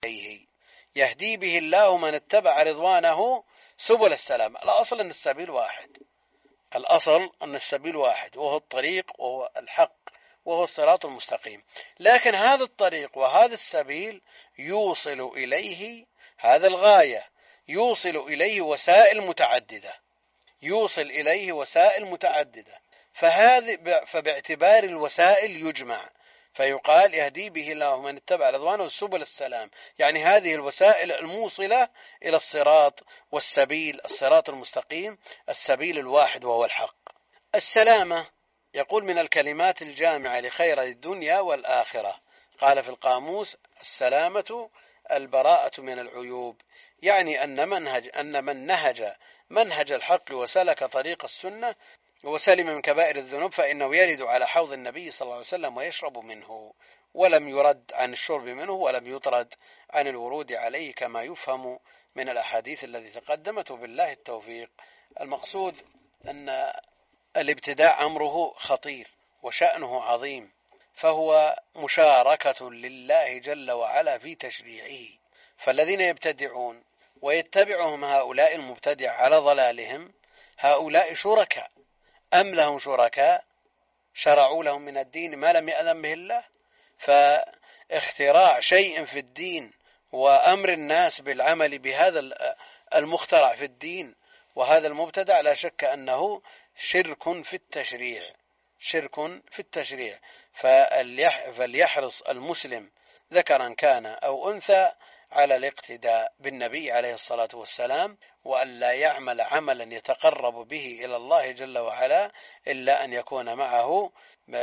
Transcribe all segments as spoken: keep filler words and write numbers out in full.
إليه يهدي به الله من اتبع رضوانه سبل السلام. الأصل أن السبيل واحد، الأصل أن السبيل واحد، وهو الطريق وهو الحق وهو الصراط المستقيم. لكن هذا الطريق وهذا السبيل يوصل إليه، هذا الغاية يوصل إليه وسائل متعددة، يوصل إليه وسائل متعددة، فهذه فباعتبار الوسائل يجمع فيقال يهدي به الله من اتبع رضوانه سبل السلام، يعني هذه الوسائل الموصلة إلى الصراط والسبيل، الصراط المستقيم، السبيل الواحد وهو الحق. السلامة يقول من الكلمات الجامعة لخير الدنيا والآخرة. قال في القاموس: السلامة البراءة من العيوب، يعني أن منهج أن من نهج منهج الحق وسلك طريق السنة وسلم من كبائر الذنوب فإنه يرد على حوض النبي صلى الله عليه وسلم ويشرب منه، ولم يرد عن الشرب منه ولم يطرد عن الورود عليه كما يفهم من الأحاديث التي تقدمت، بالله التوفيق. المقصود أن الابتداع أمره خطير وشأنه عظيم، فهو مشاركة لله جل وعلا في تشريعه، فالذين يبتدعون ويتبعهم هؤلاء المبتدع على ضلالهم هؤلاء شركاء، أم لهم شركاء شرعوا لهم من الدين ما لم يأذن به الله؟ فاختراع شيء في الدين وأمر الناس بالعمل بهذا المخترع في الدين وهذا المبتدع لا شك أنه شرك في التشريع، شرك في التشريع. فليحرص المسلم ذكرا كان أو أنثى على الاقتداء بالنبي عليه الصلاة والسلام، وأن لا يعمل عملا يتقرب به إلى الله جل وعلا إلا أن يكون معه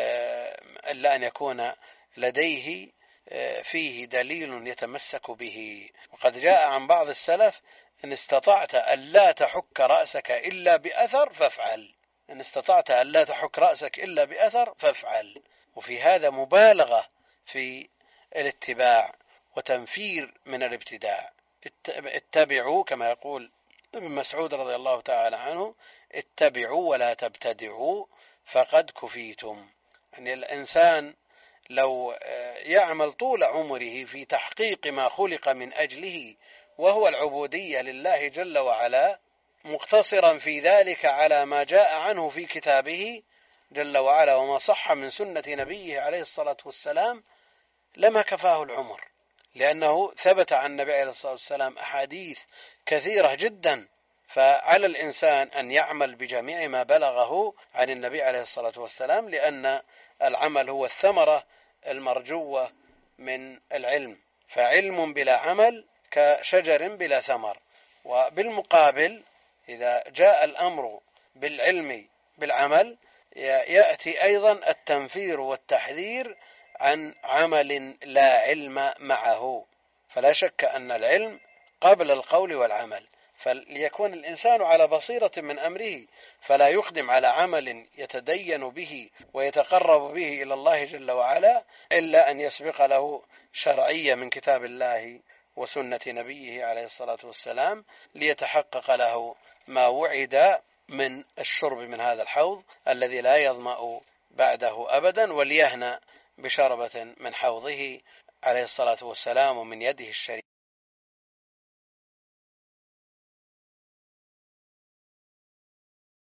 إلا أن يكون لديه فيه دليل يتمسك به. وقد جاء عن بعض السلف: إن استطعت أن لا تحك رأسك إلا بأثر فافعل، إن استطعت أن لا تحك رأسك إلا بأثر فافعل. وفي هذا مبالغة في الاتباع وتنفير من الابتداع. اتبعوا كما يقول ابن مسعود رضي الله تعالى عنه: اتبعوا ولا تبتدعوا فقد كفيتم. يعني الإنسان لو يعمل طول عمره في تحقيق ما خلق من أجله وهو العبودية لله جل وعلا، مقتصرا في ذلك على ما جاء عنه في كتابه جل وعلا وما صح من سنة نبيه عليه الصلاة والسلام، لما كفاه العمر، لأنه ثبت عن النبي عليه الصلاة والسلام أحاديث كثيرة جدا. فعلى الإنسان أن يعمل بجميع ما بلغه عن النبي عليه الصلاة والسلام، لأن العمل هو الثمرة المرجوة من العلم، فعلم بلا عمل كشجر بلا ثمر. وبالمقابل إذا جاء الأمر بالعلم بالعمل يأتي أيضا التنفير والتحذير عن عمل لا علم معه. فلا شك أن العلم قبل القول والعمل، فليكون الإنسان على بصيرة من أمره، فلا يقدم على عمل يتدين به ويتقرب به إلى الله جل وعلا إلا أن يسبق له شرعية من كتاب الله وسنة نبيه عليه الصلاة والسلام، ليتحقق له ما وعد من الشرب من هذا الحوض الذي لا يظمأ بعده أبدا، وليهنأ بشربة من حوضه عليه الصلاة والسلام ومن يده الشريف.